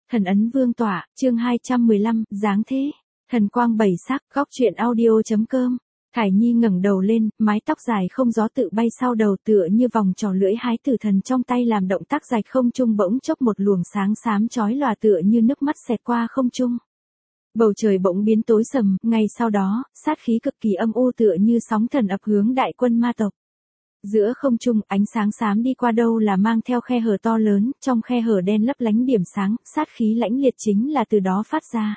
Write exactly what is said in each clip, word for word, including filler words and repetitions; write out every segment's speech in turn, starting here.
Thần ấn vương tỏa, chương hai trăm mười lăm, dáng thế. Thần quang bảy sắc, góc truyện audio.com. Thải Nhi ngẩng đầu lên, mái tóc dài không gió tự bay sau đầu tựa như vòng trò lưỡi hái tử thần trong tay làm động tác rạch không trung bỗng chốc một luồng sáng xám chói lòa tựa như nước mắt xẹt qua không trung. Bầu trời bỗng biến tối sầm, ngay sau đó, sát khí cực kỳ âm u tựa như sóng thần ập hướng đại quân ma tộc. Giữa không trung, ánh sáng xám đi qua đâu là mang theo khe hở to lớn, trong khe hở đen lấp lánh điểm sáng, sát khí lãnh liệt chính là từ đó phát ra.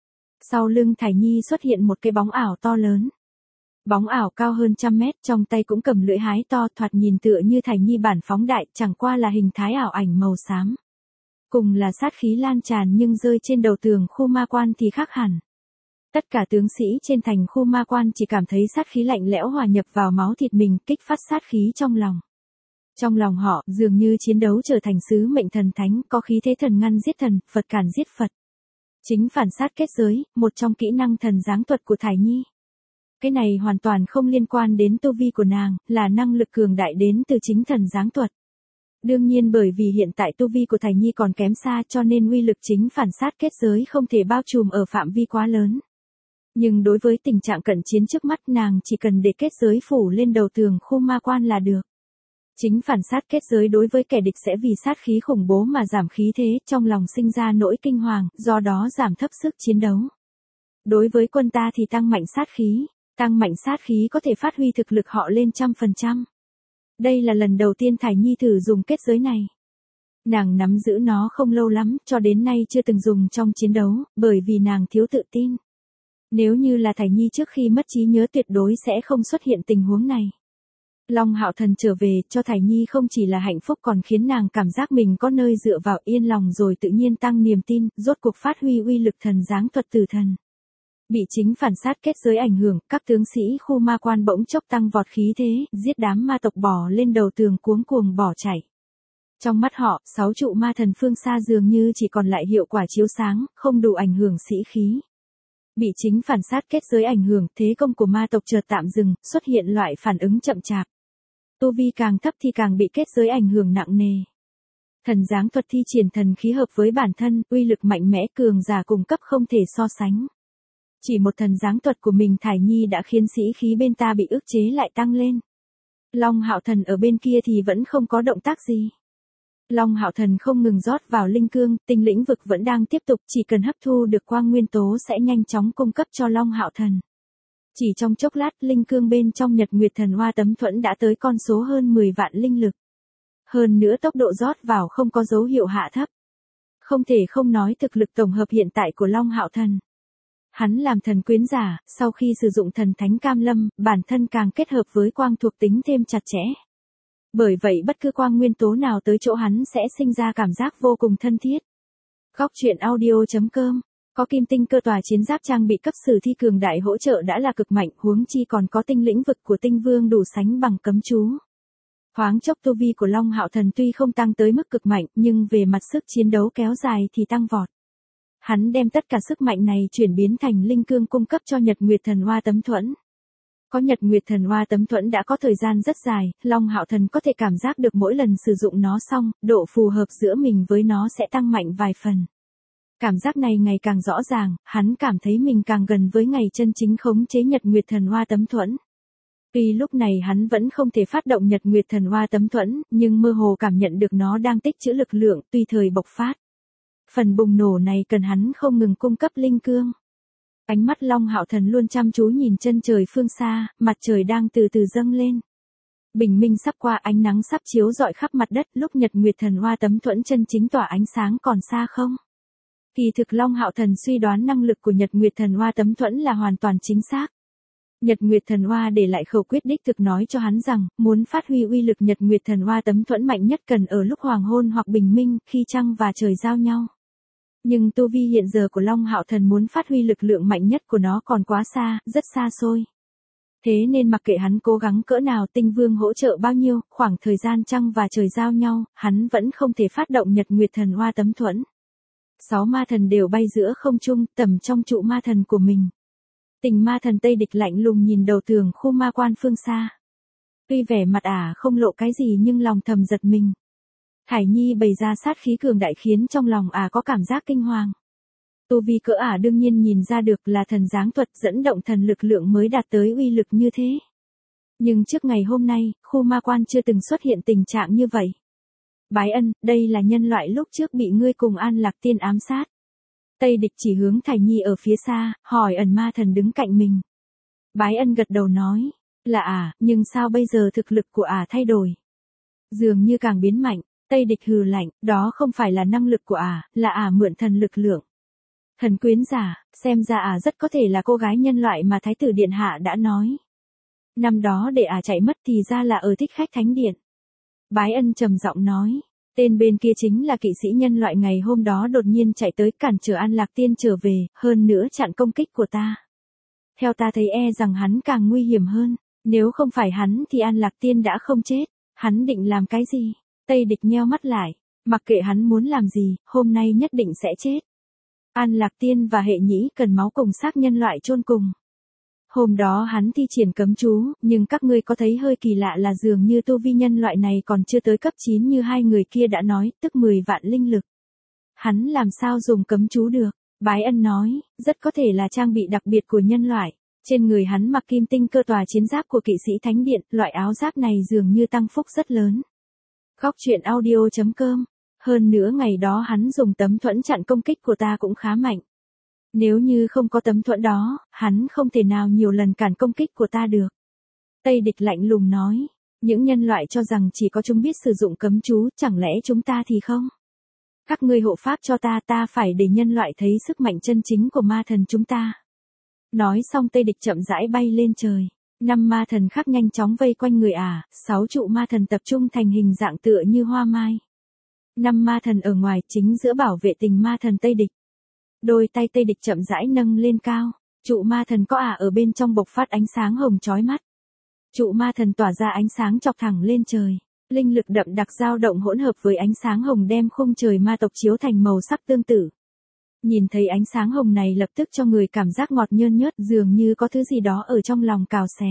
Sau lưng Thải Nhi xuất hiện một cái bóng ảo to lớn. Bóng ảo cao hơn trăm mét, trong tay cũng cầm lưỡi hái to, thoạt nhìn tựa như Thải Nhi bản phóng đại, chẳng qua là hình thái ảo ảnh màu xám. Cùng là sát khí lan tràn nhưng rơi trên đầu tường khu ma quan thì khác hẳn. Tất cả tướng sĩ trên thành khu ma quan chỉ cảm thấy sát khí lạnh lẽo hòa nhập vào máu thịt mình, kích phát sát khí trong lòng. Trong lòng họ, dường như chiến đấu trở thành sứ mệnh thần thánh, có khí thế thần ngăn giết thần, Phật cản giết Phật. Chính phản sát kết giới, một trong kỹ năng thần giáng thuật của Thải Nhi. Cái này hoàn toàn không liên quan đến tu vi của nàng, là năng lực cường đại đến từ chính thần giáng thuật. Đương nhiên bởi vì hiện tại tu vi của Thải Nhi còn kém xa cho nên uy lực chính phản sát kết giới không thể bao trùm ở phạm vi quá lớn. Nhưng đối với tình trạng cận chiến trước mắt nàng chỉ cần để kết giới phủ lên đầu tường khu ma quan là được. Chính phản sát kết giới đối với kẻ địch sẽ vì sát khí khủng bố mà giảm khí thế, trong lòng sinh ra nỗi kinh hoàng, do đó giảm thấp sức chiến đấu. Đối với quân ta thì tăng mạnh sát khí, tăng mạnh sát khí có thể phát huy thực lực họ lên trăm phần trăm. Đây là lần đầu tiên Thải Nhi thử dùng kết giới này. Nàng nắm giữ nó không lâu lắm, cho đến nay chưa từng dùng trong chiến đấu, bởi vì nàng thiếu tự tin. Nếu như là Thải Nhi trước khi mất trí nhớ tuyệt đối sẽ không xuất hiện tình huống này. Long Hạo Thần trở về cho Thải Nhi không chỉ là hạnh phúc còn khiến nàng cảm giác mình có nơi dựa vào yên lòng rồi tự nhiên tăng niềm tin, rốt cuộc phát huy uy lực thần giáng thuật tử thần. Bị chính phản sát kết giới ảnh hưởng, các tướng sĩ khu ma quan bỗng chốc tăng vọt khí thế, giết đám ma tộc bò lên đầu tường cuống cuồng bỏ chạy. Trong mắt họ, sáu trụ ma thần phương xa dường như chỉ còn lại hiệu quả chiếu sáng, không đủ ảnh hưởng sĩ khí. Bị chính phản sát kết giới ảnh hưởng, thế công của ma tộc chợt tạm dừng, xuất hiện loại phản ứng chậm chạp. Tu vi càng thấp thì càng bị kết giới ảnh hưởng nặng nề. Thần giáng thuật thi triển thần khí hợp với bản thân, uy lực mạnh mẽ cường giả cùng cấp không thể so sánh. Chỉ một thần giáng thuật của mình Thải Nhi đã khiến sĩ khí bên ta bị ức chế lại tăng lên. Long Hạo Thần ở bên kia thì vẫn không có động tác gì. Long Hạo Thần không ngừng rót vào linh cương, tinh lĩnh vực vẫn đang tiếp tục, chỉ cần hấp thu được quang nguyên tố sẽ nhanh chóng cung cấp cho Long Hạo Thần. Chỉ trong chốc lát, linh cương bên trong Nhật Nguyệt Thần Hoa Tấm Thuẫn đã tới con số hơn mười vạn linh lực. Hơn nữa tốc độ rót vào không có dấu hiệu hạ thấp. Không thể không nói thực lực tổng hợp hiện tại của Long Hạo Thần. Hắn làm thần quyến giả, sau khi sử dụng thần thánh cam lâm, bản thân càng kết hợp với quang thuộc tính thêm chặt chẽ. Bởi vậy bất cứ quang nguyên tố nào tới chỗ hắn sẽ sinh ra cảm giác vô cùng thân thiết. Góc truyện audio.com. Có kim tinh cơ tòa chiến giáp trang bị cấp sử thi cường đại hỗ trợ đã là cực mạnh, huống chi còn có tinh lĩnh vực của tinh vương đủ sánh bằng cấm chú. Thoáng chốc tu vi của Long Hạo Thần tuy không tăng tới mức cực mạnh, nhưng về mặt sức chiến đấu kéo dài thì tăng vọt. Hắn đem tất cả sức mạnh này chuyển biến thành linh cương cung cấp cho Nhật Nguyệt Thần Hoa Tấm Thuẫn. Có Nhật Nguyệt Thần Hoa Tấm Thuẫn đã có thời gian rất dài, Long Hạo Thần có thể cảm giác được mỗi lần sử dụng nó xong, độ phù hợp giữa mình với nó sẽ tăng mạnh vài phần. Cảm giác này ngày càng rõ ràng, hắn cảm thấy mình càng gần với ngày chân chính khống chế Nhật Nguyệt Thần Hoa Tấm Thuẫn. Tuy lúc này hắn vẫn không thể phát động Nhật Nguyệt Thần Hoa Tấm Thuẫn, nhưng mơ hồ cảm nhận được nó đang tích trữ lực lượng, tùy thời bộc phát. Phần bùng nổ này cần hắn không ngừng cung cấp linh cương. Ánh mắt Long Hạo Thần luôn chăm chú nhìn chân trời phương xa, mặt trời đang từ từ dâng lên. Bình minh sắp qua, ánh nắng sắp chiếu rọi khắp mặt đất, lúc Nhật Nguyệt Thần Hoa Tấm Thuẫn chân chính tỏa ánh sáng còn xa không? Kỳ thực Long Hạo Thần suy đoán năng lực của Nhật Nguyệt Thần Hoa Tấm Thuẫn là hoàn toàn chính xác. Nhật Nguyệt Thần Hoa để lại khẩu quyết đích thực nói cho hắn rằng, muốn phát huy uy lực Nhật Nguyệt Thần Hoa Tấm Thuẫn mạnh nhất cần ở lúc hoàng hôn hoặc bình minh, khi trăng và trời giao nhau. Nhưng tu vi hiện giờ của Long Hạo Thần muốn phát huy lực lượng mạnh nhất của nó còn quá xa, rất xa xôi. Thế nên mặc kệ hắn cố gắng cỡ nào, tinh vương hỗ trợ bao nhiêu, khoảng thời gian trăng và trời giao nhau, hắn vẫn không thể phát động Nhật Nguyệt Thần Hoa Tấm Thuẫn. Sáu ma thần đều bay giữa không trung, tầm trong trụ ma thần của mình. Tình ma thần Tây Địch lạnh lùng nhìn đầu tường khu ma quan phương xa. Tuy vẻ mặt ả không lộ cái gì nhưng lòng thầm giật mình. Thải Nhi bày ra sát khí cường đại khiến trong lòng ả có cảm giác kinh hoàng. Tu vi cỡ ả đương nhiên nhìn ra được là thần giáng thuật dẫn động thần lực lượng mới đạt tới uy lực như thế. Nhưng trước ngày hôm nay, khu ma quan chưa từng xuất hiện tình trạng như vậy. Bái Ân, đây là nhân loại lúc trước bị ngươi cùng An Lạc Tiên ám sát. Tây Địch chỉ hướng Thải Nhi ở phía xa, hỏi ẩn ma thần đứng cạnh mình. Bái Ân gật đầu nói, là ả, nhưng sao bây giờ thực lực của ả thay đổi? Dường như càng biến mạnh. Tây Địch hừ lạnh, đó không phải là năng lực của ả, là ả mượn thần lực lượng. Thần quyến giả, xem ra ả rất có thể là cô gái nhân loại mà Thái tử Điện Hạ đã nói. Năm đó để ả chạy mất thì ra là ở Thích Khách Thánh Điện. Bái Ân trầm giọng nói, tên bên kia chính là kỵ sĩ nhân loại ngày hôm đó đột nhiên chạy tới cản trở An Lạc Tiên trở về, hơn nữa chặn công kích của ta. Theo ta thấy e rằng hắn càng nguy hiểm hơn, nếu không phải hắn thì An Lạc Tiên đã không chết, hắn định làm cái gì? Tây Địch nheo mắt lại, mặc kệ hắn muốn làm gì, hôm nay nhất định sẽ chết. An Lạc Tiên và Hệ Nhĩ cần máu cùng xác nhân loại chôn cùng. Hôm đó hắn thi triển cấm chú, nhưng các ngươi có thấy hơi kỳ lạ là dường như tu vi nhân loại này còn chưa tới cấp chín như hai người kia đã nói, tức mười vạn linh lực. Hắn làm sao dùng cấm chú được? Bái Ân nói, rất có thể là trang bị đặc biệt của nhân loại. Trên người hắn mặc kim tinh cơ tòa chiến giáp của kỵ sĩ Thánh Điện, loại áo giáp này dường như tăng phúc rất lớn. Góc truyện audio chấm com. Hơn nữa ngày đó hắn dùng tấm thuẫn chặn công kích của ta cũng khá mạnh. Nếu như không có tấm thuẫn đó, hắn không thể nào nhiều lần cản công kích của ta được. Tây Địch lạnh lùng nói, những nhân loại cho rằng chỉ có chúng biết sử dụng cấm chú, chẳng lẽ chúng ta thì không? Các ngươi hộ pháp cho ta, ta phải để nhân loại thấy sức mạnh chân chính của ma thần chúng ta. Nói xong Tây Địch chậm rãi bay lên trời. Năm ma thần khác nhanh chóng vây quanh người ả, sáu trụ ma thần tập trung thành hình dạng tựa như hoa mai. Năm ma thần ở ngoài chính giữa bảo vệ tình ma thần Tây Địch. Đôi tay Tây Địch chậm rãi nâng lên cao, trụ ma thần có ả ở bên trong bộc phát ánh sáng hồng chói mắt. Trụ ma thần tỏa ra ánh sáng chọc thẳng lên trời, linh lực đậm đặc dao động hỗn hợp với ánh sáng hồng đem khung trời ma tộc chiếu thành màu sắc tương tự. Nhìn thấy ánh sáng hồng này lập tức cho người cảm giác ngọt nhơn nhớt, dường như có thứ gì đó ở trong lòng cào xé.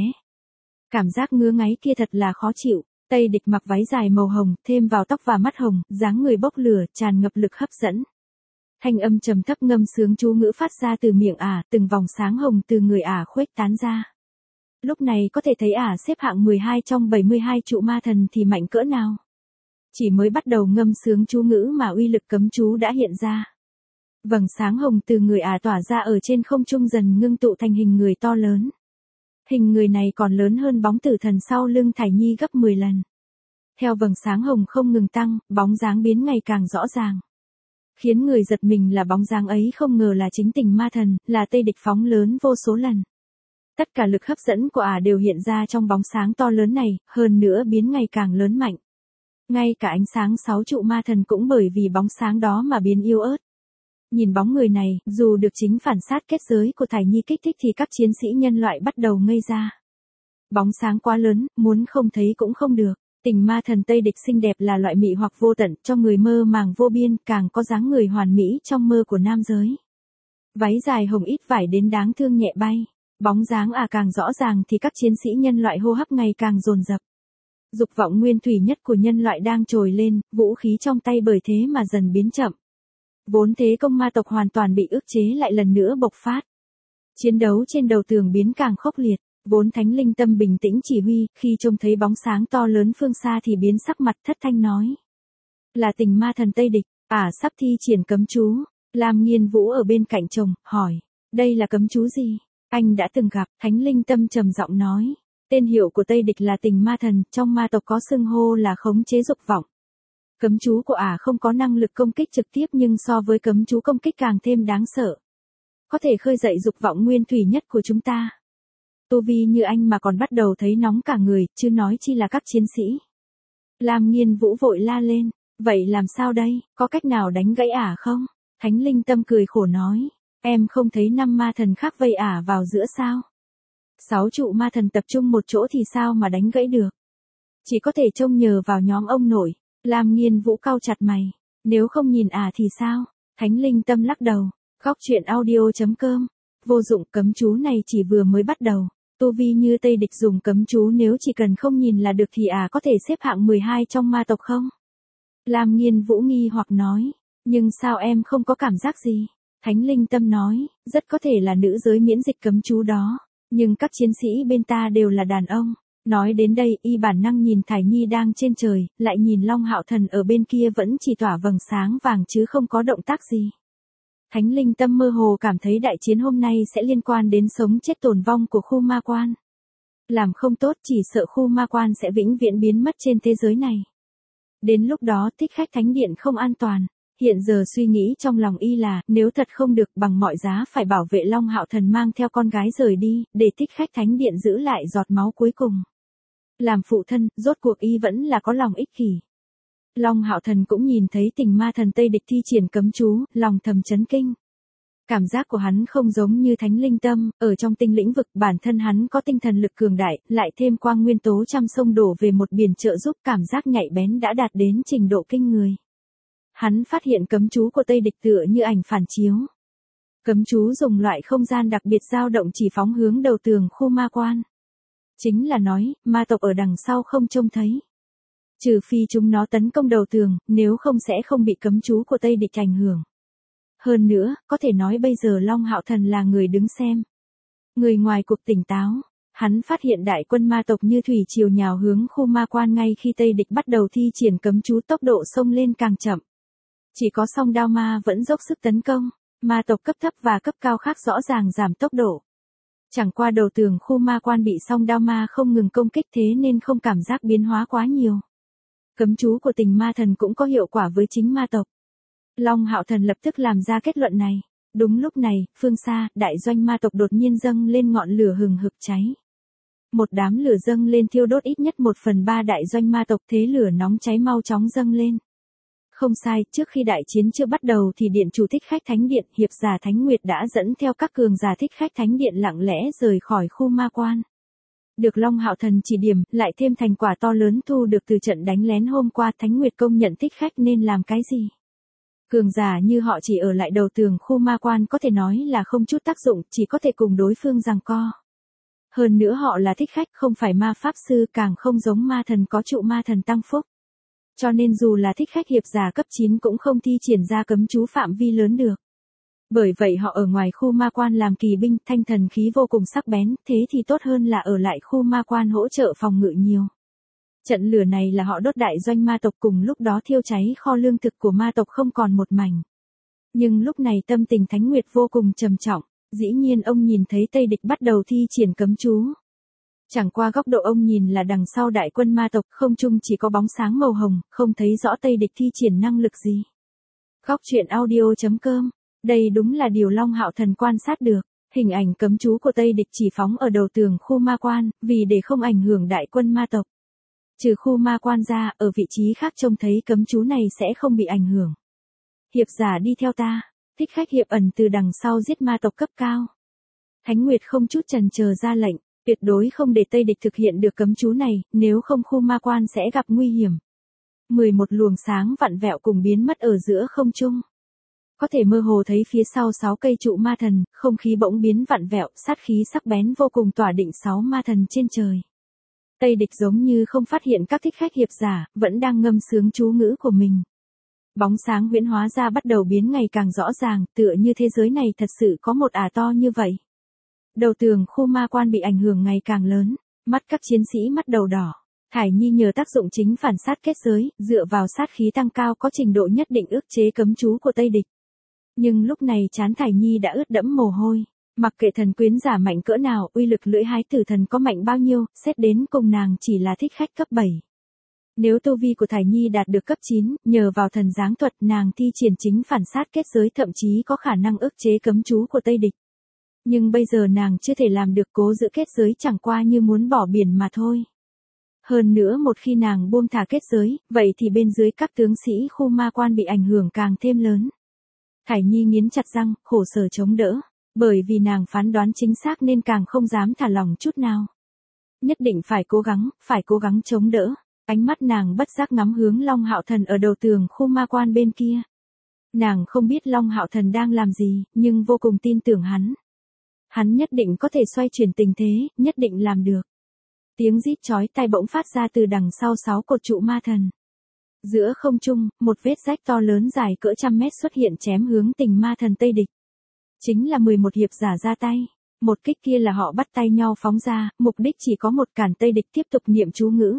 Cảm giác ngứa ngáy kia thật là khó chịu. Tây Địch mặc váy dài màu hồng, thêm vào tóc và mắt hồng, dáng người bốc lửa, tràn ngập lực hấp dẫn. Thanh âm trầm thấp ngâm sướng chú ngữ phát ra từ miệng ả, từng vòng sáng hồng từ người ả khuếch tán ra. Lúc này có thể thấy ả xếp hạng mười hai trong bảy mươi hai trụ ma thần thì mạnh cỡ nào. Chỉ mới bắt đầu ngâm sướng chú ngữ mà uy lực cấm chú đã hiện ra. Vầng sáng hồng từ người ả tỏa ra ở trên không trung dần ngưng tụ thành hình người to lớn. Hình người này còn lớn hơn bóng tử thần sau lưng Thải Nhi gấp mười lần. Theo vầng sáng hồng không ngừng tăng, bóng dáng biến ngày càng rõ ràng. Khiến người giật mình là bóng dáng ấy không ngờ là chính tình ma thần, là Tây Địch phóng lớn vô số lần. Tất cả lực hấp dẫn của ả đều hiện ra trong bóng sáng to lớn này, hơn nữa biến ngày càng lớn mạnh. Ngay cả ánh sáng sáu trụ ma thần cũng bởi vì bóng sáng đó mà biến yếu ớt. Nhìn bóng người này, dù được chính phản sát kết giới của Thải Nhi kích thích thì các chiến sĩ nhân loại bắt đầu ngây ra. Bóng sáng quá lớn, muốn không thấy cũng không được. Tình ma thần Tây Địch xinh đẹp là loại mị hoặc vô tận, cho người mơ màng vô biên, càng có dáng người hoàn mỹ trong mơ của nam giới. Váy dài hồng ít vải đến đáng thương nhẹ bay, bóng dáng à càng rõ ràng thì các chiến sĩ nhân loại hô hấp ngày càng dồn dập. Dục vọng nguyên thủy nhất của nhân loại đang trồi lên, vũ khí trong tay bởi thế mà dần biến chậm. Vốn thế công ma tộc hoàn toàn bị ức chế lại lần nữa bộc phát. Chiến đấu trên đầu tường biến càng khốc liệt, vốn thánh linh tâm bình tĩnh chỉ huy, khi trông thấy bóng sáng to lớn phương xa thì biến sắc mặt thất thanh nói. Là tình ma thần Tây Địch, ả sắp thi triển cấm chú. Lam Nghiên Vũ ở bên cạnh chồng, hỏi, đây là cấm chú gì? Anh đã từng gặp, thánh linh tâm trầm giọng nói. Tên hiệu của Tây Địch là tình ma thần, trong ma tộc có xưng hô là khống chế dục vọng. Cấm chú của ả không có năng lực công kích trực tiếp nhưng so với cấm chú công kích càng thêm đáng sợ. Có thể khơi dậy dục vọng nguyên thủy nhất của chúng ta. Tu vi như anh mà còn bắt đầu thấy nóng cả người, chứ nói chi là các chiến sĩ. Lam Nghiên Vũ vội la lên, vậy làm sao đây, có cách nào đánh gãy ả không? Thánh linh tâm cười khổ nói, em không thấy năm ma thần khác vây ả vào giữa sao? Sáu trụ ma thần tập trung một chỗ thì sao mà đánh gãy được? Chỉ có thể trông nhờ vào nhóm ông nội. Lam Nghiên Vũ cau chặt mày, nếu không nhìn ả thì sao? Thánh linh tâm lắc đầu, góc truyện audio chấm com. Vô dụng, cấm chú này chỉ vừa mới bắt đầu. Tu vi như Tây Địch dùng cấm chú nếu chỉ cần không nhìn là được thì ả có thể xếp hạng mười hai trong ma tộc không? Lam Nghiên Vũ nghi hoặc nói, nhưng sao em không có cảm giác gì? Thánh Linh Tâm nói, rất có thể là nữ giới miễn dịch cấm chú đó, nhưng các chiến sĩ bên ta đều là đàn ông. Nói đến đây, y bản năng nhìn Thải Nhi đang trên trời, lại nhìn Long Hạo Thần ở bên kia vẫn chỉ tỏa vầng sáng vàng chứ không có động tác gì. Thánh Linh Tâm mơ hồ cảm thấy đại chiến hôm nay sẽ liên quan đến sống chết tồn vong của khu ma quan. Làm không tốt chỉ sợ khu ma quan sẽ vĩnh viễn biến mất trên thế giới này. Đến lúc đó Thích Khách Thánh Điện không an toàn. Hiện giờ suy nghĩ trong lòng y là, nếu thật không được bằng mọi giá phải bảo vệ Long Hạo Thần mang theo con gái rời đi, để Thích Khách Thánh Điện giữ lại giọt máu cuối cùng. Làm phụ thân, rốt cuộc y vẫn là có lòng ích kỷ. Long Hạo Thần cũng nhìn thấy Tình Ma Thần Tây Địch thi triển cấm chú, lòng thầm chấn kinh. Cảm giác của hắn không giống như Thánh Linh Tâm, ở trong tinh lĩnh vực bản thân hắn có tinh thần lực cường đại, lại thêm quang nguyên tố trăm sông đổ về một biển trợ giúp, cảm giác nhạy bén đã đạt đến trình độ kinh người. Hắn phát hiện cấm chú của Tây Địch tựa như ảnh phản chiếu. Cấm chú dùng loại không gian đặc biệt dao động chỉ phóng hướng đầu tường khu ma quan. Chính là nói, ma tộc ở đằng sau không trông thấy. Trừ phi chúng nó tấn công đầu tường, nếu không sẽ không bị cấm chú của Tây Địch ảnh hưởng. Hơn nữa, có thể nói bây giờ Long Hạo Thần là người đứng xem. Người ngoài cuộc tỉnh táo, hắn phát hiện đại quân ma tộc như thủy triều nhào hướng khu ma quan ngay khi Tây Địch bắt đầu thi triển cấm chú, tốc độ xông lên càng chậm. Chỉ có song đao ma vẫn dốc sức tấn công, ma tộc cấp thấp và cấp cao khác rõ ràng giảm tốc độ. Chẳng qua đầu tường khu ma quan bị song đao ma không ngừng công kích thế nên không cảm giác biến hóa quá nhiều. Cấm chú của Tình Ma Thần cũng có hiệu quả với chính ma tộc. Long Hạo Thần lập tức làm ra kết luận này. Đúng lúc này, phương xa, đại doanh ma tộc đột nhiên dâng lên ngọn lửa hừng hực cháy. Một đám lửa dâng lên thiêu đốt ít nhất một phần ba đại doanh ma tộc, thế lửa nóng cháy mau chóng dâng lên. Không sai, trước khi đại chiến chưa bắt đầu thì điện chủ Thích Khách Thánh Điện, hiệp giả Thánh Nguyệt đã dẫn theo các cường giả Thích Khách Thánh Điện lặng lẽ rời khỏi khu ma quan. Được Long Hạo Thần chỉ điểm, lại thêm thành quả to lớn thu được từ trận đánh lén hôm qua, Thánh Nguyệt công nhận Thích Khách nên làm cái gì. Cường giả như họ chỉ ở lại đầu tường khu ma quan có thể nói là không chút tác dụng, chỉ có thể cùng đối phương giằng co. Hơn nữa họ là Thích Khách, không phải ma pháp sư, càng không giống ma thần có trụ ma thần tăng phúc. Cho nên dù là Thích Khách hiệp giả cấp chín cũng không thi triển ra cấm chú phạm vi lớn được. Bởi vậy họ ở ngoài khu ma quan làm kỳ binh, thanh thần khí vô cùng sắc bén, thế thì tốt hơn là ở lại khu ma quan hỗ trợ phòng ngự nhiều. Trận lửa này là họ đốt đại doanh ma tộc, cùng lúc đó thiêu cháy kho lương thực của ma tộc không còn một mảnh. Nhưng lúc này tâm tình Thánh Nguyệt vô cùng trầm trọng, dĩ nhiên ông nhìn thấy Tây Địch bắt đầu thi triển cấm chú. Chẳng qua góc độ ông nhìn là đằng sau đại quân ma tộc, không trung chỉ có bóng sáng màu hồng, không thấy rõ Tây Địch thi triển năng lực gì. Góc truyện audio chấm com. Đây đúng là điều Long Hạo Thần quan sát được. Hình ảnh cấm chú của Tây Địch chỉ phóng ở đầu tường khu ma quan, vì để không ảnh hưởng đại quân ma tộc. Trừ khu ma quan ra, ở vị trí khác trông thấy cấm chú này sẽ không bị ảnh hưởng. Hiệp giả đi theo ta, Thích Khách hiệp ẩn từ đằng sau giết ma tộc cấp cao. Thánh Nguyệt không chút chần chờ ra lệnh, tuyệt đối không để Tây Địch thực hiện được cấm chú này, nếu không khu ma quan sẽ gặp nguy hiểm. mười một luồng sáng vặn vẹo cùng biến mất ở giữa không trung. Có thể mơ hồ thấy phía sau sáu cây trụ ma thần, không khí bỗng biến vặn vẹo, sát khí sắc bén vô cùng tỏa định sáu ma thần trên trời. Tây Địch giống như không phát hiện các Thích Khách hiệp giả, vẫn đang ngâm sướng chú ngữ của mình. Bóng sáng huyễn hóa ra bắt đầu biến ngày càng rõ ràng, tựa như thế giới này thật sự có một ả to như vậy. Đầu tường khu ma quan bị ảnh hưởng ngày càng lớn, mắt các chiến sĩ mắt đầu đỏ. Thải Nhi nhờ tác dụng chính phản sát kết giới, dựa vào sát khí tăng cao có trình độ nhất định ức chế cấm chú của Tây Địch. Nhưng lúc này trán Thải Nhi đã ướt đẫm mồ hôi. Mặc kệ thần quyến giả mạnh cỡ nào, uy lực lưỡi hái tử thần có mạnh bao nhiêu, xét đến cùng nàng chỉ là Thích Khách cấp bảy. Nếu tu vi của Thải Nhi đạt được cấp chín, nhờ vào thần giáng thuật nàng thi triển chính phản sát kết giới thậm chí có khả năng ức chế cấm chú của Tây Địch. Nhưng bây giờ nàng chưa thể làm được, cố giữ kết giới chẳng qua như muốn bỏ biển mà thôi. Hơn nữa một khi nàng buông thả kết giới, vậy thì bên dưới các tướng sĩ khu ma quan bị ảnh hưởng càng thêm lớn. Thải Nhi nghiến chặt răng, khổ sở chống đỡ. Bởi vì nàng phán đoán chính xác nên càng không dám thả lỏng chút nào. Nhất định phải cố gắng, phải cố gắng chống đỡ. Ánh mắt nàng bất giác ngắm hướng Long Hạo Thần ở đầu tường khu ma quan bên kia. Nàng không biết Long Hạo Thần đang làm gì, nhưng vô cùng tin tưởng hắn. Hắn nhất định có thể xoay chuyển tình thế, nhất định làm được. Tiếng rít chói tai bỗng phát ra từ đằng sau sáu cột trụ ma thần. Giữa không trung, một vết rách to lớn dài cỡ trăm mét xuất hiện chém hướng tình ma thần Tây Địch. Chính là mười một hiệp giả ra tay. Một kích kia là họ bắt tay nhau phóng ra, mục đích chỉ có một, cản Tây Địch tiếp tục niệm chú ngữ.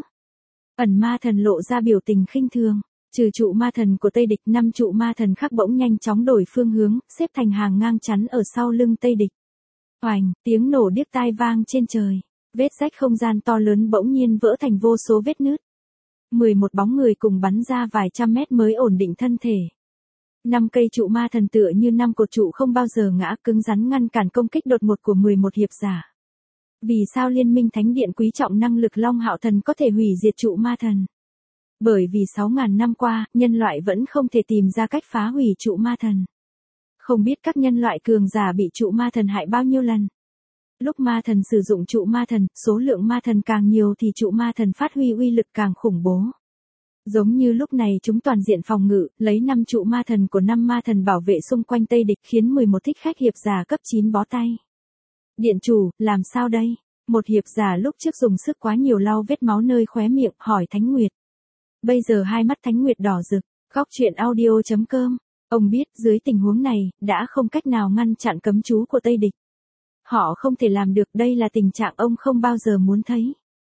Ẩn ma thần lộ ra biểu tình khinh thường. Trừ trụ ma thần của Tây Địch, năm trụ ma thần khác bỗng nhanh chóng đổi phương hướng, xếp thành hàng ngang chắn ở sau lưng Tây Địch. Oành, tiếng nổ điếc tai vang trên trời. Vết rách không gian to lớn bỗng nhiên vỡ thành vô số vết nứt. mười một bóng người cùng bắn ra vài trăm mét mới ổn định thân thể. Năm cây trụ ma thần tựa như năm cột trụ không bao giờ ngã, cứng rắn ngăn cản công kích đột ngột của mười một hiệp giả. Vì sao Liên minh Thánh điện quý trọng năng lực Long Hạo Thần có thể hủy diệt trụ ma thần? Bởi vì sáu ngàn năm qua, nhân loại vẫn không thể tìm ra cách phá hủy trụ ma thần. Không biết các nhân loại cường giả bị trụ ma thần hại bao nhiêu lần. Lúc ma thần sử dụng trụ ma thần, số lượng ma thần càng nhiều thì trụ ma thần phát huy uy lực càng khủng bố. Giống như lúc này chúng toàn diện phòng ngự, lấy năm trụ ma thần của năm ma thần bảo vệ xung quanh Tây Địch khiến mười một thích khách hiệp giả cấp chín bó tay. Điện chủ, làm sao đây? Một hiệp giả lúc trước dùng sức quá nhiều lau vết máu nơi khóe miệng, hỏi Thánh Nguyệt. Bây giờ hai mắt Thánh Nguyệt đỏ rực, góc truyện audio chấm com. Ông biết dưới tình huống này, đã không cách nào ngăn chặn cấm chú của Tây Địch. Họ không thể làm được, đây là tình trạng ông không bao giờ muốn thấy.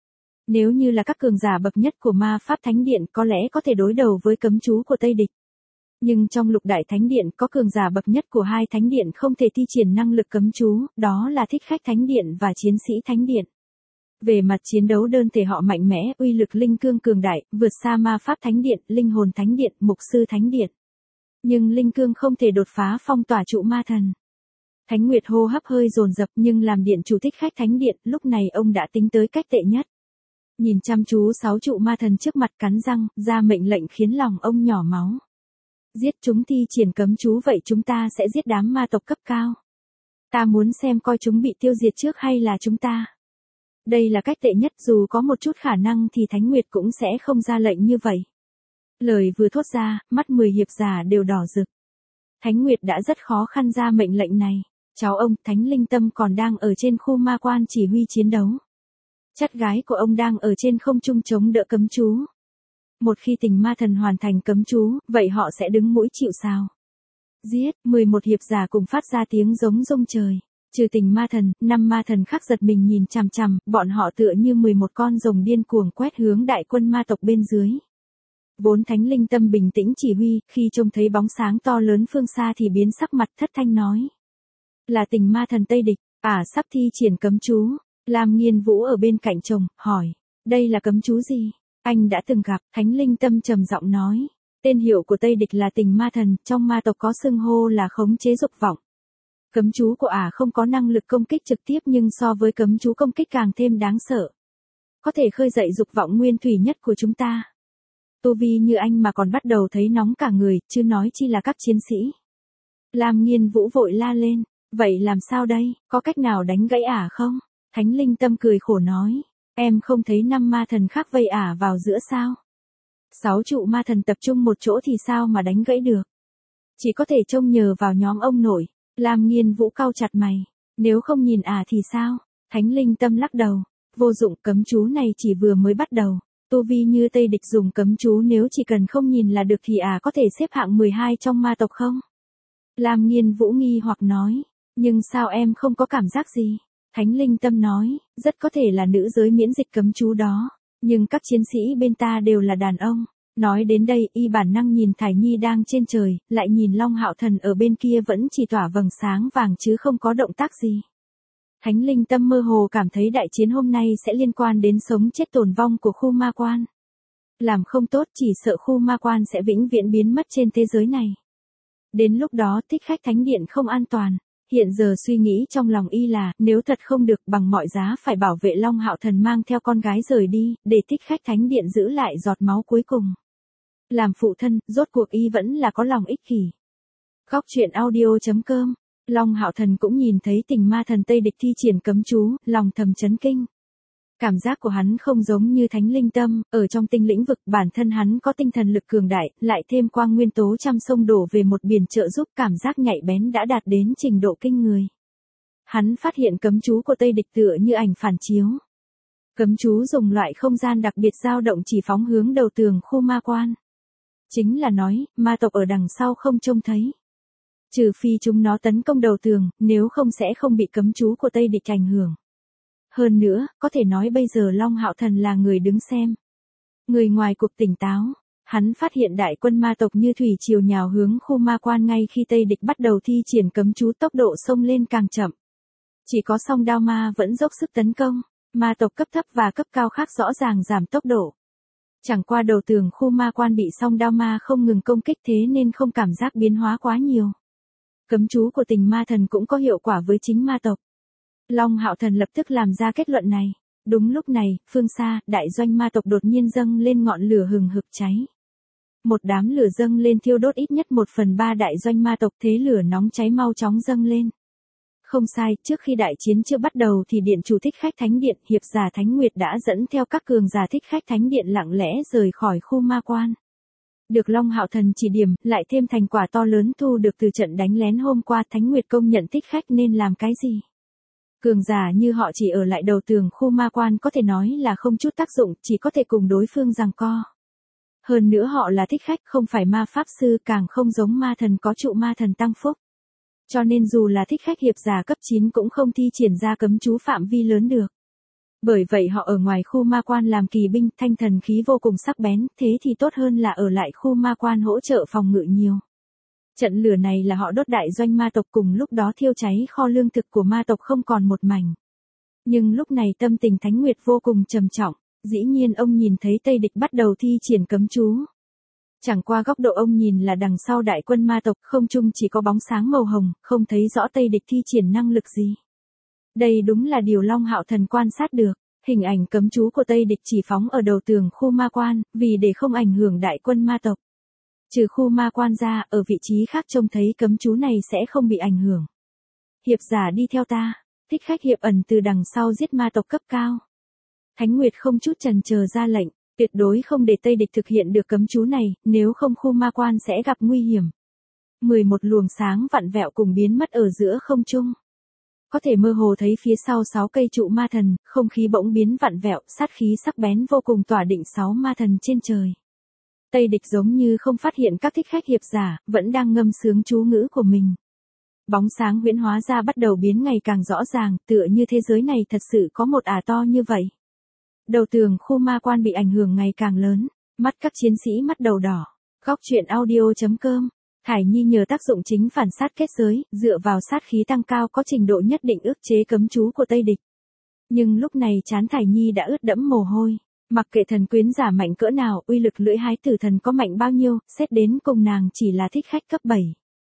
Nếu như là các cường giả bậc nhất của ma pháp thánh điện có lẽ có thể đối đầu với cấm chú của Tây Địch. Nhưng trong lục đại thánh điện có cường giả bậc nhất của hai thánh điện không thể thi triển năng lực cấm chú, đó là thích khách thánh điện và chiến sĩ thánh điện. Về mặt chiến đấu đơn thể họ mạnh mẽ, uy lực linh cương cường đại, vượt xa ma pháp thánh điện, linh hồn thánh điện, mục sư thánh điện. Nhưng linh cương không thể đột phá phong tỏa trụ ma thần. Thánh Nguyệt hô hấp hơi dồn dập nhưng làm điện chủ thích khách thánh điện, lúc này ông đã tính tới cách tệ nhất. Nhìn chăm chú sáu trụ ma thần trước mặt cắn răng, ra mệnh lệnh khiến lòng ông nhỏ máu. Giết chúng thi triển cấm chú vậy chúng ta sẽ giết đám ma tộc cấp cao. Ta muốn xem coi chúng bị tiêu diệt trước hay là chúng ta. Đây là cách tệ nhất, dù có một chút khả năng thì Thánh Nguyệt cũng sẽ không ra lệnh như vậy. Lời vừa thốt ra, mắt mười hiệp giả đều đỏ rực. Thánh Nguyệt đã rất khó khăn ra mệnh lệnh này. Cháu ông, Thánh Linh Tâm còn đang ở trên khu ma quan chỉ huy chiến đấu. Chắt gái của ông đang ở trên không trung chống đỡ cấm chú. Một khi tình ma thần hoàn thành cấm chú, vậy họ sẽ đứng mũi chịu sào. Giết, mười một hiệp giả cùng phát ra tiếng giống rung trời. Trừ tình ma thần, năm ma thần khác giật mình nhìn chằm chằm, bọn họ tựa như mười một con rồng điên cuồng quét hướng đại quân ma tộc bên dưới. Vốn Thánh Linh Tâm bình tĩnh chỉ huy, khi trông thấy bóng sáng to lớn phương xa thì biến sắc mặt thất thanh nói. Là tình ma thần Tây Địch, à sắp thi triển cấm chú. Lam Nghiên Vũ ở bên cạnh chồng, hỏi, đây là cấm chú gì? Anh đã từng gặp, Thánh Linh Tâm trầm giọng nói. Tên hiệu của Tây Địch là tình ma thần, trong ma tộc có xưng hô là khống chế dục vọng. Cấm chú của ả à không có năng lực công kích trực tiếp nhưng so với cấm chú công kích càng thêm đáng sợ. Có thể khơi dậy dục vọng nguyên thủy nhất của chúng ta. Tu vi như anh mà còn bắt đầu thấy nóng cả người, chứ nói chi là các chiến sĩ. Lam Nghiên Vũ vội la lên, vậy làm sao đây, có cách nào đánh gãy ả à không? Thánh Linh Tâm cười khổ nói, em không thấy năm ma thần khác vây ả à vào giữa sao? Sáu trụ ma thần tập trung một chỗ thì sao mà đánh gãy được? Chỉ có thể trông nhờ vào nhóm ông nội. Lam Nghiên Vũ cau chặt mày, nếu không nhìn ả à thì sao? Thánh Linh Tâm lắc đầu, vô dụng, cấm chú này chỉ vừa mới bắt đầu. Tu vi như Tây Địch dùng cấm chú nếu chỉ cần không nhìn là được thì ả à có thể xếp hạng mười hai trong ma tộc không? Lam Nghiên Vũ nghi hoặc nói, nhưng sao em không có cảm giác gì? Thánh Linh Tâm nói, rất có thể là nữ giới miễn dịch cấm chú đó, nhưng các chiến sĩ bên ta đều là đàn ông. Nói đến đây, y bản năng nhìn Thải Nhi đang trên trời, lại nhìn Long Hạo Thần ở bên kia vẫn chỉ tỏa vầng sáng vàng chứ không có động tác gì. Thánh Linh Tâm mơ hồ cảm thấy đại chiến hôm nay sẽ liên quan đến sống chết tồn vong của khu ma quan. Làm không tốt chỉ sợ khu ma quan sẽ vĩnh viễn biến mất trên thế giới này. Đến lúc đó thích khách thánh điện không an toàn. Hiện giờ suy nghĩ trong lòng y là, nếu thật không được bằng mọi giá phải bảo vệ Long Hạo Thần mang theo con gái rời đi, để thích khách thánh điện giữ lại giọt máu cuối cùng. Làm phụ thân, rốt cuộc y vẫn là có lòng ích kỷ. Góc truyện audio chấm com. Long Hạo Thần cũng nhìn thấy tình ma thần Tây Địch thi triển cấm chú, lòng thầm chấn kinh. Cảm giác của hắn không giống như Thánh Linh Tâm, ở trong tinh lĩnh vực bản thân hắn có tinh thần lực cường đại, lại thêm quang nguyên tố trăm sông đổ về một biển trợ giúp, cảm giác nhạy bén đã đạt đến trình độ kinh người. Hắn phát hiện cấm chú của Tây Địch tựa như ảnh phản chiếu. Cấm chú dùng loại không gian đặc biệt dao động chỉ phóng hướng đầu tường khu ma quan. Chính là nói, ma tộc ở đằng sau không trông thấy. Trừ phi chúng nó tấn công đầu tường, nếu không sẽ không bị cấm chú của Tây địch ảnh hưởng. Hơn nữa, có thể nói bây giờ Long Hạo Thần là người đứng xem. Người ngoài cuộc tỉnh táo, hắn phát hiện đại quân ma tộc như thủy triều nhào hướng khu ma quan ngay khi Tây địch bắt đầu thi triển cấm chú, tốc độ xông lên càng chậm. Chỉ có song đao ma vẫn dốc sức tấn công, ma tộc cấp thấp và cấp cao khác rõ ràng giảm tốc độ. Chẳng qua đầu tường khu ma quan bị song đao ma không ngừng công kích, thế nên không cảm giác biến hóa quá nhiều. Cấm chú của Tình Ma Thần cũng có hiệu quả với chính ma tộc. Long Hạo Thần lập tức làm ra kết luận này. Đúng lúc này, phương xa, đại doanh ma tộc đột nhiên dâng lên ngọn lửa hừng hực cháy. Một đám lửa dâng lên thiêu đốt ít nhất một phần ba đại doanh ma tộc, thế lửa nóng cháy mau chóng dâng lên. Không sai, trước khi đại chiến chưa bắt đầu thì điện chủ Thích Khách Thánh Điện, hiệp giả Thánh Nguyệt đã dẫn theo các cường giả Thích Khách Thánh Điện lặng lẽ rời khỏi khu ma quan. Được Long Hạo Thần chỉ điểm, lại thêm thành quả to lớn thu được từ trận đánh lén hôm qua, Thánh Nguyệt công nhận Thích Khách nên làm cái gì. Cường giả như họ chỉ ở lại đầu tường khu ma quan có thể nói là không chút tác dụng, chỉ có thể cùng đối phương giằng co. Hơn nữa họ là Thích Khách, không phải ma pháp sư, càng không giống ma thần có trụ ma thần tăng phúc. Cho nên dù là Thích Khách hiệp giả cấp chín cũng không thi triển ra cấm chú phạm vi lớn được. Bởi vậy họ ở ngoài khu ma quan làm kỳ binh, thanh thần khí vô cùng sắc bén, thế thì tốt hơn là ở lại khu ma quan hỗ trợ phòng ngự nhiều. Trận lửa này là họ đốt đại doanh ma tộc, cùng lúc đó thiêu cháy kho lương thực của ma tộc không còn một mảnh. Nhưng lúc này tâm tình Thánh Nguyệt vô cùng trầm trọng, dĩ nhiên ông nhìn thấy Tây địch bắt đầu thi triển cấm chú. Chẳng qua góc độ ông nhìn là đằng sau đại quân ma tộc, không trung chỉ có bóng sáng màu hồng, không thấy rõ Tây địch thi triển năng lực gì. Đây đúng là điều Long Hạo Thần quan sát được, hình ảnh cấm chú của Tây địch chỉ phóng ở đầu tường khu ma quan, vì để không ảnh hưởng đại quân ma tộc. Trừ khu ma quan ra, ở vị trí khác trông thấy cấm chú này sẽ không bị ảnh hưởng. Hiệp giả đi theo ta, Thích Khách hiệp ẩn từ đằng sau giết ma tộc cấp cao. Thánh Nguyệt không chút chần chờ ra lệnh, tuyệt đối không để Tây địch thực hiện được cấm chú này, nếu không khu ma quan sẽ gặp nguy hiểm. mười một luồng sáng vặn vẹo cùng biến mất ở giữa không trung. Có thể mơ hồ thấy phía sau sáu cây trụ ma thần, không khí bỗng biến vặn vẹo, sát khí sắc bén vô cùng tỏa định sáu ma thần trên trời. Tây địch giống như không phát hiện các Thích Khách hiệp giả, vẫn đang ngâm sướng chú ngữ của mình. Bóng sáng huyễn hóa ra bắt đầu biến ngày càng rõ ràng, tựa như thế giới này thật sự có một ả to như vậy. Đầu tường khu ma quan bị ảnh hưởng ngày càng lớn, mắt các chiến sĩ mắt đầu đỏ. Góc truyện audio chấm com. Thải Nhi nhờ tác dụng chính phản sát kết giới, dựa vào sát khí tăng cao có trình độ nhất định ức chế cấm chú của Tây địch. Nhưng lúc này trán Thải Nhi đã ướt đẫm mồ hôi. Mặc kệ thần quyến giả mạnh cỡ nào, uy lực lưỡi hái tử thần có mạnh bao nhiêu, xét đến cùng nàng chỉ là Thích Khách cấp bảy.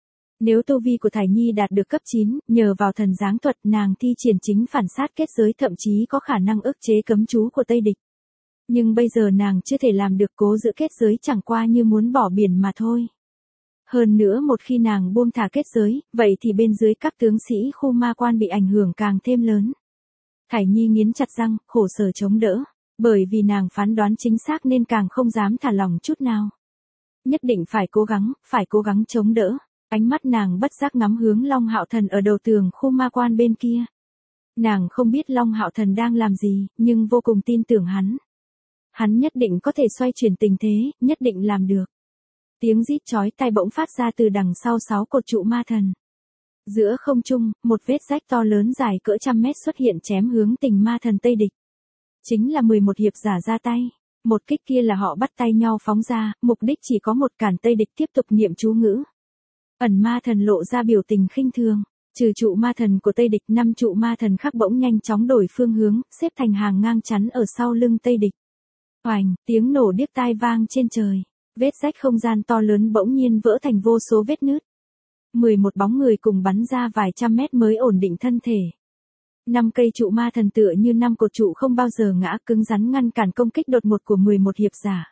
Nếu tu vi của Thải Nhi đạt được cấp chín, nhờ vào thần giáng thuật nàng thi triển chính phản sát kết giới thậm chí có khả năng ức chế cấm chú của Tây địch. Nhưng bây giờ nàng chưa thể làm được, cố giữ kết giới chẳng qua như muốn bỏ biển mà thôi. Hơn nữa một khi nàng buông thả kết giới, vậy thì bên dưới các tướng sĩ khu ma quan bị ảnh hưởng càng thêm lớn. Thải Nhi nghiến chặt răng, khổ sở chống đỡ. Bởi vì nàng phán đoán chính xác nên càng không dám thả lỏng chút nào. Nhất định phải cố gắng, phải cố gắng chống đỡ. Ánh mắt nàng bất giác ngắm hướng Long Hạo Thần ở đầu tường khu ma quan bên kia. Nàng không biết Long Hạo Thần đang làm gì, nhưng vô cùng tin tưởng hắn. Hắn nhất định có thể xoay chuyển tình thế, nhất định làm được. Tiếng rít chói tai bỗng phát ra từ đằng sau sáu cột trụ ma thần. Giữa không trung, một vết rách to lớn dài cỡ trăm mét xuất hiện chém hướng Tình Ma Thần Tây địch. Chính là mười một hiệp giả ra tay. Một kích kia là họ bắt tay nhau phóng ra, mục đích chỉ có một, cản Tây địch tiếp tục niệm chú ngữ. Ẩn ma thần lộ ra biểu tình khinh thường. Trừ trụ ma thần của Tây địch, năm trụ ma thần khác bỗng nhanh chóng đổi phương hướng, xếp thành hàng ngang chắn ở sau lưng Tây địch. Oành, tiếng nổ điếc tai vang trên trời. Vết rách không gian to lớn bỗng nhiên vỡ thành vô số vết nứt. mười một bóng người cùng bắn ra vài trăm mét mới ổn định thân thể. Năm cây trụ ma thần tựa như năm cột trụ không bao giờ ngã, cứng rắn ngăn cản công kích đột ngột của mười một hiệp giả.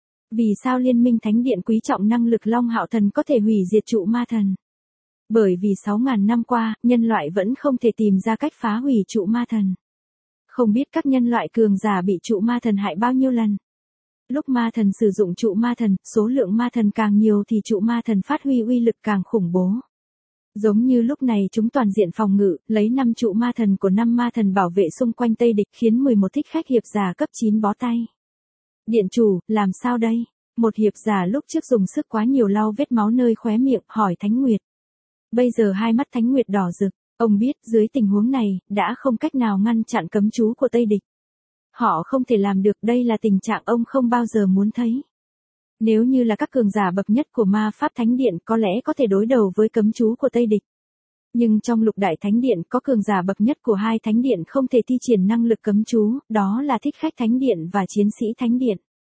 Vì sao Liên minh Thánh Điện quý trọng năng lực Long Hạo Thần có thể hủy diệt trụ ma thần? Bởi vì sáu ngàn năm qua, nhân loại vẫn không thể tìm ra cách phá hủy trụ ma thần. Không biết các nhân loại cường giả bị trụ ma thần hại bao nhiêu lần. Lúc ma thần sử dụng trụ ma thần, số lượng ma thần càng nhiều thì trụ ma thần phát huy uy lực càng khủng bố. Giống như lúc này chúng toàn diện phòng ngự, lấy năm trụ ma thần của năm ma thần bảo vệ xung quanh Tây địch khiến mười một Thích Khách hiệp giả cấp chín bó tay. Điện chủ, làm sao đây? Một hiệp giả lúc trước dùng sức quá nhiều lau vết máu nơi khóe miệng, hỏi Thánh Nguyệt. Bây giờ hai mắt Thánh Nguyệt đỏ rực, ông biết dưới tình huống này, đã không cách nào ngăn chặn cấm chú của Tây địch. Họ không thể làm được, đây là tình trạng ông không bao giờ muốn thấy. Nếu như là các cường giả bậc nhất của ma pháp thánh điện có lẽ có thể đối đầu với cấm chú của Tây địch. Nhưng trong lục đại thánh điện có cường giả bậc nhất của hai thánh điện không thể thi triển năng lực cấm chú, đó là thích khách thánh điện và chiến sĩ thánh điện.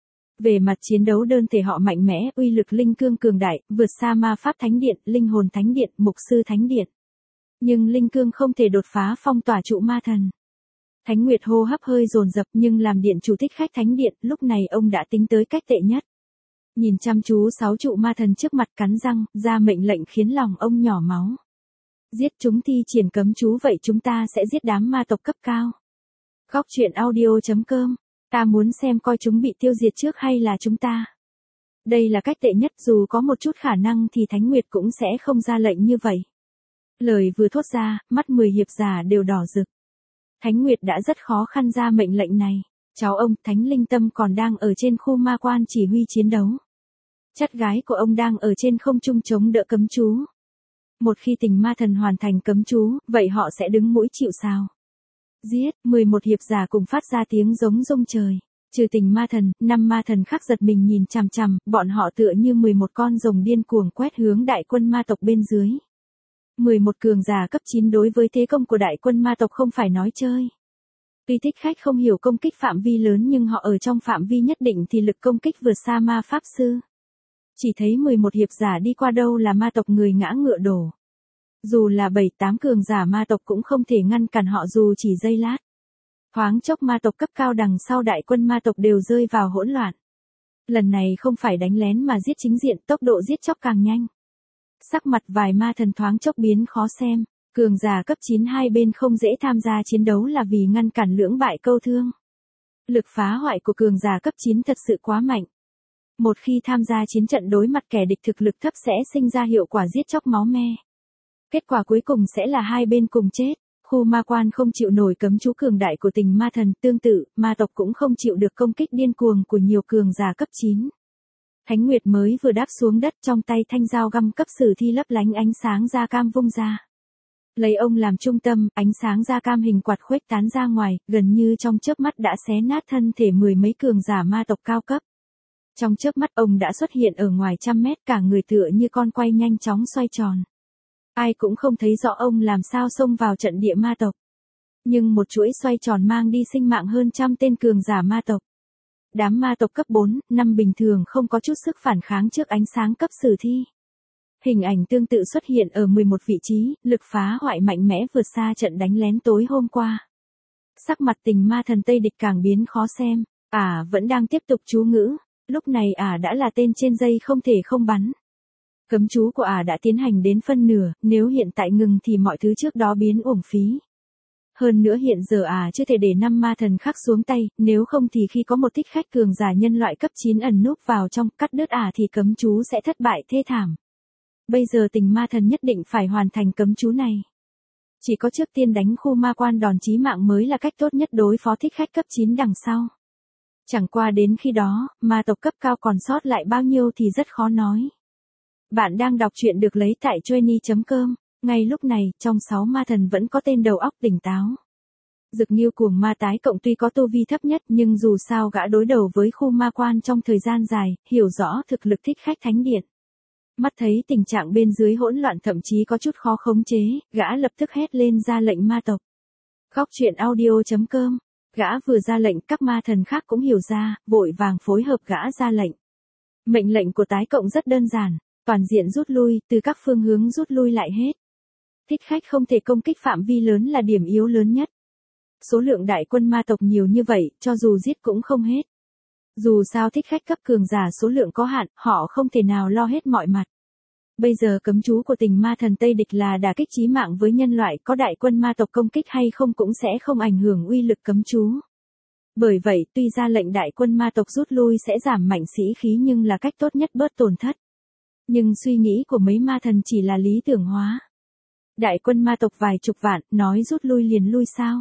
Về mặt chiến đấu đơn thể họ mạnh mẽ, uy lực linh cương cường đại, vượt xa ma pháp thánh điện, linh hồn thánh điện, mục sư thánh điện. Nhưng linh cương không thể đột phá phong tỏa trụ ma thần. Thánh Nguyệt hô hấp hơi dồn dập nhưng làm điện chủ thích khách thánh điện, lúc này ông đã tính tới cách tệ nhất. Nhìn chăm chú sáu trụ ma thần trước mặt cắn răng, ra mệnh lệnh khiến lòng ông nhỏ máu. Giết chúng thi triển cấm chú vậy chúng ta sẽ giết đám ma tộc cấp cao. Góc truyện audio chấm com. Ta muốn xem coi chúng bị tiêu diệt trước hay là chúng ta. Đây là cách tệ nhất, dù có một chút khả năng thì Thánh Nguyệt cũng sẽ không ra lệnh như vậy. Lời vừa thốt ra, mắt mười hiệp giả đều đỏ rực. Thánh Nguyệt đã rất khó khăn ra mệnh lệnh này. Cháu ông, Thánh Linh Tâm còn đang ở trên khu ma quan chỉ huy chiến đấu. Chắt gái của ông đang ở trên không trung chống đỡ cấm chú. Một khi tình ma thần hoàn thành cấm chú, vậy họ sẽ đứng mũi chịu sào. Giết, mười một hiệp giả cùng phát ra tiếng giống rung trời. Trừ tình ma thần, năm ma thần khác giật mình nhìn chằm chằm, bọn họ tựa như mười một con rồng điên cuồng quét hướng đại quân ma tộc bên dưới. mười một cường giả cấp chín đối với thế công của đại quân ma tộc không phải nói chơi. Tuy thích khách không hiểu công kích phạm vi lớn nhưng họ ở trong phạm vi nhất định thì lực công kích vượt xa ma pháp sư. Chỉ thấy mười một hiệp giả đi qua đâu là ma tộc người ngã ngựa đổ. Dù là bảy tám cường giả ma tộc cũng không thể ngăn cản họ dù chỉ giây lát. Thoáng chốc ma tộc cấp cao đằng sau đại quân ma tộc đều rơi vào hỗn loạn. Lần này không phải đánh lén mà giết chính diện, tốc độ giết chóc càng nhanh. Sắc mặt vài ma thần thoáng chốc biến khó xem. Cường giả cấp chín hai bên không dễ tham gia chiến đấu là vì ngăn cản lưỡng bại câu thương. Lực phá hoại của cường giả cấp chín thật sự quá mạnh. Một khi tham gia chiến trận đối mặt kẻ địch thực lực thấp sẽ sinh ra hiệu quả giết chóc máu me. Kết quả cuối cùng sẽ là hai bên cùng chết. Khu ma quan không chịu nổi cấm chú cường đại của tình ma thần, tương tự, ma tộc cũng không chịu được công kích điên cuồng của nhiều cường giả cấp chín. Thánh Nguyệt mới vừa đáp xuống đất, trong tay thanh dao găm cấp sử thi lấp lánh ánh sáng da cam vung ra. Lấy ông làm trung tâm, ánh sáng da cam hình quạt khuếch tán ra ngoài, gần như trong chớp mắt đã xé nát thân thể mười mấy cường giả ma tộc cao cấp. Trong chớp mắt ông đã xuất hiện ở ngoài trăm mét, cả người tựa như con quay nhanh chóng xoay tròn. Ai cũng không thấy rõ ông làm sao xông vào trận địa ma tộc. Nhưng một chuỗi xoay tròn mang đi sinh mạng hơn trăm tên cường giả ma tộc. Đám ma tộc cấp bốn, năm bình thường không có chút sức phản kháng trước ánh sáng cấp sử thi. Hình ảnh tương tự xuất hiện ở mười một vị trí, lực phá hoại mạnh mẽ vượt xa trận đánh lén tối hôm qua. Sắc mặt tình ma thần Tây địch càng biến khó xem, ả à, vẫn đang tiếp tục chú ngữ, lúc này ả à đã là tên trên dây không thể không bắn. Cấm chú của ả à đã tiến hành đến phân nửa, nếu hiện tại ngừng thì mọi thứ trước đó biến uổng phí. Hơn nữa hiện giờ ả à chưa thể để năm ma thần khác xuống tay, nếu không thì khi có một thích khách cường giả nhân loại cấp chín ẩn núp vào trong cắt đứt ả à thì cấm chú sẽ thất bại thê thảm. Bây giờ tình ma thần nhất định phải hoàn thành cấm chú này. Chỉ có trước tiên đánh khu ma quan đòn chí mạng mới là cách tốt nhất đối phó thích khách cấp chín đằng sau. Chẳng qua đến khi đó, ma tộc cấp cao còn sót lại bao nhiêu thì rất khó nói. Bạn đang đọc truyện được lấy tại Journey chấm com. Ngay lúc này, trong sáu ma thần vẫn có tên đầu óc tỉnh táo. Dực Nghiêu Cuồng Ma Tái Cộng tuy có tu vi thấp nhất nhưng dù sao gã đối đầu với khu ma quan trong thời gian dài, hiểu rõ thực lực thích khách thánh điện. Mắt thấy tình trạng bên dưới hỗn loạn thậm chí có chút khó khống chế, gã lập tức hét lên ra lệnh ma tộc. Góc truyện audio chấm com. Gã vừa ra lệnh, các ma thần khác cũng hiểu ra, vội vàng phối hợp gã ra lệnh. Mệnh lệnh của tái cộng rất đơn giản, toàn diện rút lui, từ các phương hướng rút lui lại hết. Thích khách không thể công kích phạm vi lớn là điểm yếu lớn nhất. Số lượng đại quân ma tộc nhiều như vậy, cho dù giết cũng không hết. Dù sao thích khách cấp cường giả số lượng có hạn, họ không thể nào lo hết mọi mặt. Bây giờ cấm chú của tình ma thần Tây địch là đả kích chí mạng với nhân loại, có đại quân ma tộc công kích hay không cũng sẽ không ảnh hưởng uy lực cấm chú. Bởi vậy, tuy ra lệnh đại quân ma tộc rút lui sẽ giảm mạnh sĩ khí nhưng là cách tốt nhất bớt tổn thất. Nhưng suy nghĩ của mấy ma thần chỉ là lý tưởng hóa. Đại quân ma tộc vài chục vạn, nói rút lui liền lui sao?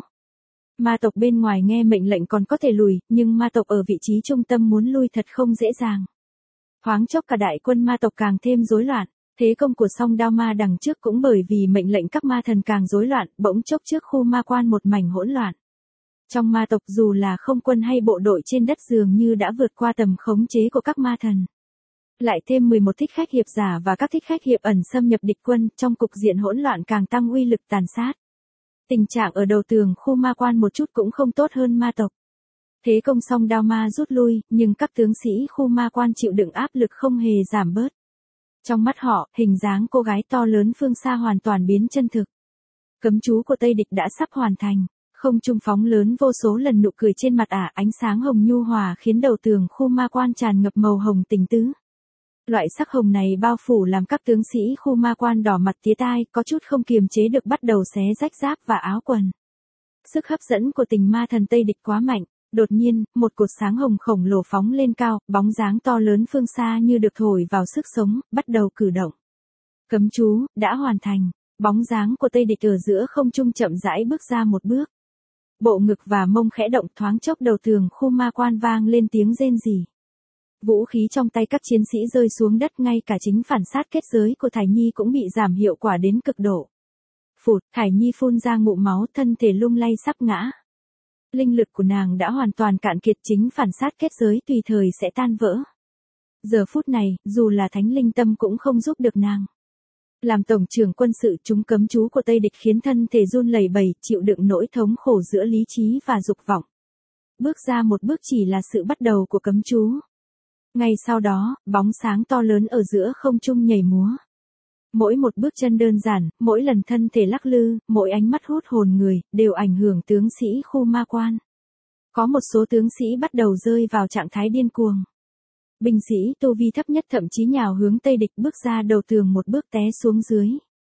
Ma tộc bên ngoài nghe mệnh lệnh còn có thể lùi, nhưng ma tộc ở vị trí trung tâm muốn lui thật không dễ dàng. Thoáng chốc cả đại quân ma tộc càng thêm rối loạn, thế công của song đao ma đằng trước cũng bởi vì mệnh lệnh các ma thần càng rối loạn, bỗng chốc trước khu ma quan một mảnh hỗn loạn. Trong ma tộc dù là không quân hay bộ đội trên đất dường như đã vượt qua tầm khống chế của các ma thần. Lại thêm mười một thích khách hiệp giả và các thích khách hiệp ẩn xâm nhập địch quân, trong cục diện hỗn loạn càng tăng uy lực tàn sát. Tình trạng ở đầu tường khu ma quan một chút cũng không tốt hơn ma tộc. Thế công song đao ma rút lui, nhưng các tướng sĩ khu ma quan chịu đựng áp lực không hề giảm bớt. Trong mắt họ, hình dáng cô gái to lớn phương xa hoàn toàn biến chân thực. Cấm chú của Tây địch đã sắp hoàn thành, không trung phóng lớn vô số lần nụ cười trên mặt ả, ánh sáng hồng nhu hòa khiến đầu tường khu ma quan tràn ngập màu hồng tình tứ. Loại sắc hồng này bao phủ làm các tướng sĩ khu ma quan đỏ mặt tía tai, có chút không kiềm chế được bắt đầu xé rách giáp và áo quần. Sức hấp dẫn của tình ma thần Tây địch quá mạnh. Đột nhiên, một cột sáng hồng khổng lồ phóng lên cao, bóng dáng to lớn phương xa như được thổi vào sức sống, bắt đầu cử động. Cấm chú, đã hoàn thành, bóng dáng của Tây địch ở giữa không trung chậm rãi bước ra một bước. Bộ ngực và mông khẽ động, thoáng chốc đầu tường khu ma quan vang lên tiếng rên rỉ. Vũ khí trong tay các chiến sĩ rơi xuống đất, ngay cả chính phản sát kết giới của Thải Nhi cũng bị giảm hiệu quả đến cực độ. Phụt, Thải Nhi phun ra ngụm máu, thân thể lung lay sắp ngã. Linh lực của nàng đã hoàn toàn cạn kiệt, chính phản sát kết giới tùy thời sẽ tan vỡ. Giờ phút này, dù là thánh linh tâm cũng không giúp được nàng. Làm tổng trưởng quân sự, chúng cấm chú của Tây địch khiến thân thể run lẩy bẩy, chịu đựng nỗi thống khổ giữa lý trí và dục vọng. Bước ra một bước chỉ là sự bắt đầu của cấm chú. Ngay sau đó, bóng sáng to lớn ở giữa không trung nhảy múa. Mỗi một bước chân đơn giản, mỗi lần thân thể lắc lư, mỗi ánh mắt hút hồn người, đều ảnh hưởng tướng sĩ khu ma quan. Có một số tướng sĩ bắt đầu rơi vào trạng thái điên cuồng. Binh sĩ tu vi thấp nhất thậm chí nhào hướng Tây địch, bước ra đầu tường một bước té xuống dưới.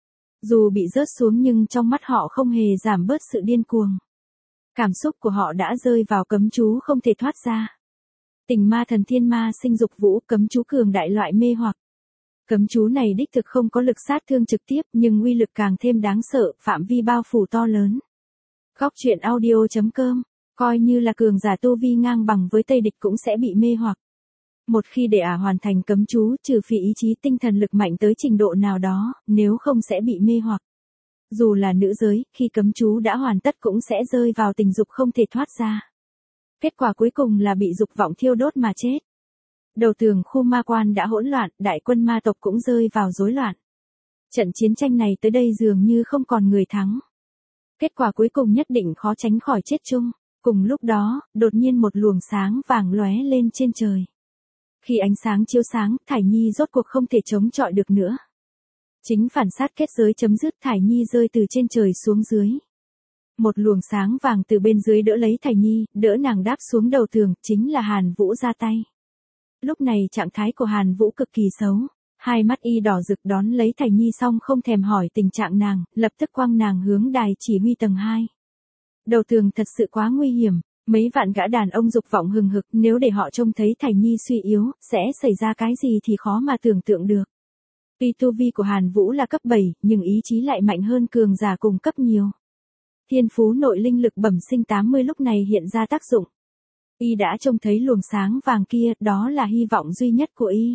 Dù bị rớt xuống nhưng trong mắt họ không hề giảm bớt sự điên cuồng. Cảm xúc của họ đã rơi vào cấm chú không thể thoát ra. Tình ma thần thiên ma sinh dục vũ, cấm chú cường đại loại mê hoặc. Cấm chú này đích thực không có lực sát thương trực tiếp nhưng uy lực càng thêm đáng sợ, phạm vi bao phủ to lớn. Góc truyện audio chấm com, coi như là cường giả tu vi ngang bằng với Tây địch cũng sẽ bị mê hoặc. Một khi để ả hoàn thành cấm chú, trừ phi ý chí tinh thần lực mạnh tới trình độ nào đó, nếu không sẽ bị mê hoặc. Dù là nữ giới, khi cấm chú đã hoàn tất cũng sẽ rơi vào tình dục không thể thoát ra. Kết quả cuối cùng là bị dục vọng thiêu đốt mà chết. Đầu tường khu ma quan đã hỗn loạn, đại quân ma tộc cũng rơi vào rối loạn. Trận chiến tranh này tới đây dường như không còn người thắng. Kết quả cuối cùng nhất định khó tránh khỏi chết chung. Cùng lúc đó, đột nhiên một luồng sáng vàng lóe lên trên trời. Khi ánh sáng chiếu sáng, Thải Nhi rốt cuộc không thể chống chọi được nữa. Chính phản sát kết giới chấm dứt, Thải Nhi rơi từ trên trời xuống dưới. Một luồng sáng vàng từ bên dưới đỡ lấy Thải Nhi, đỡ nàng đáp xuống đầu tường, chính là Hàn Vũ ra tay. Lúc này trạng thái của Hàn Vũ cực kỳ xấu, hai mắt y đỏ rực đón lấy Thải Nhi xong không thèm hỏi tình trạng nàng, lập tức quăng nàng hướng đài chỉ huy tầng hai. Đầu tường thật sự quá nguy hiểm, mấy vạn gã đàn ông dục vọng hừng hực, nếu để họ trông thấy Thải Nhi suy yếu, sẽ xảy ra cái gì thì khó mà tưởng tượng được. Tuy tu vi của Hàn Vũ là cấp bảy, nhưng ý chí lại mạnh hơn cường giả cùng cấp nhiều. Thiên phú nội linh lực bẩm sinh tám mươi lúc này hiện ra tác dụng. Y đã trông thấy luồng sáng vàng kia, đó là hy vọng duy nhất của Y.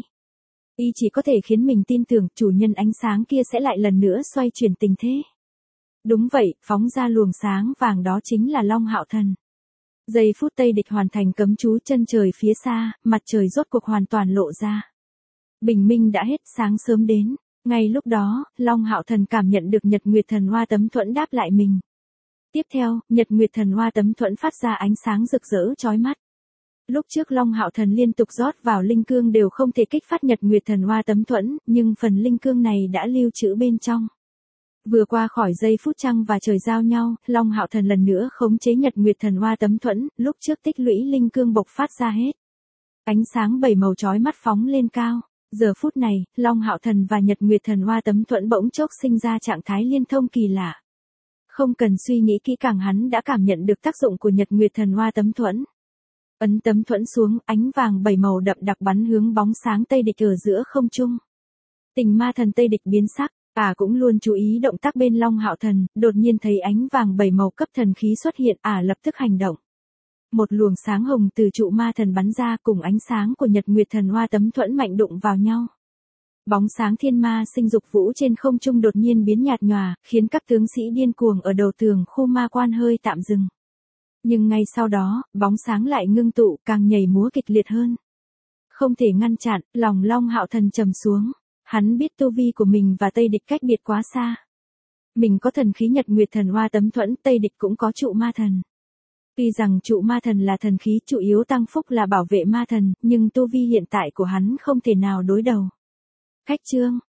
Y chỉ có thể khiến mình tin tưởng chủ nhân ánh sáng kia sẽ lại lần nữa xoay chuyển tình thế. Đúng vậy, phóng ra luồng sáng vàng đó chính là Long Hạo Thần. Giây phút Tây địch hoàn thành cấm chú, chân trời phía xa, mặt trời rốt cuộc hoàn toàn lộ ra. Bình minh đã hết, sáng sớm đến. Ngay lúc đó, Long Hạo Thần cảm nhận được Nhật Nguyệt Thần Hoa Tấm Thuẫn đáp lại mình. Tiếp theo, Nhật Nguyệt Thần Hoa Tấm Thuẫn phát ra ánh sáng rực rỡ chói mắt. Lúc trước Long Hạo Thần liên tục rót vào linh cương đều không thể kích phát Nhật Nguyệt Thần Hoa Tấm Thuẫn, nhưng phần linh cương này đã lưu trữ bên trong. Vừa qua khỏi giây phút trăng và trời giao nhau, Long Hạo Thần lần nữa khống chế Nhật Nguyệt Thần Hoa Tấm Thuẫn, lúc trước tích lũy linh cương bộc phát ra hết. Ánh sáng bảy màu chói mắt phóng lên cao. Giờ phút này, Long Hạo Thần và Nhật Nguyệt Thần Hoa Tấm Thuẫn bỗng chốc sinh ra trạng thái liên thông kỳ lạ. Không cần suy nghĩ kỹ càng, hắn đã cảm nhận được tác dụng của Nhật Nguyệt Thần Hoa Tấm Thuẫn. Ấn tấm thuẫn xuống, ánh vàng bảy màu đậm đặc bắn hướng bóng sáng Tây địch ở giữa không trung. Tình ma thần Tây địch biến sắc, ả à cũng luôn chú ý động tác bên Long Hạo Thần, đột nhiên thấy ánh vàng bảy màu cấp thần khí xuất hiện, ả à lập tức hành động. Một luồng sáng hồng từ trụ ma thần bắn ra cùng ánh sáng của Nhật Nguyệt Thần Hoa tấm thuẫn mạnh đụng vào nhau. Bóng sáng thiên ma sinh dục vũ trên không trung đột nhiên biến nhạt nhòa, khiến các tướng sĩ điên cuồng ở đầu tường khu ma quan hơi tạm dừng. Nhưng ngay sau đó, bóng sáng lại ngưng tụ, càng nhảy múa kịch liệt hơn. Không thể ngăn chặn, lòng Long Hạo Thần trầm xuống. Hắn biết tu vi của mình và Tây địch cách biệt quá xa. Mình có thần khí Nhật Nguyệt Thần Hoa tấm thuẫn, Tây địch cũng có trụ ma thần. Tuy rằng trụ ma thần là thần khí chủ yếu tăng phúc là bảo vệ ma thần, nhưng tu vi hiện tại của hắn không thể nào đối đầu. Khách chương,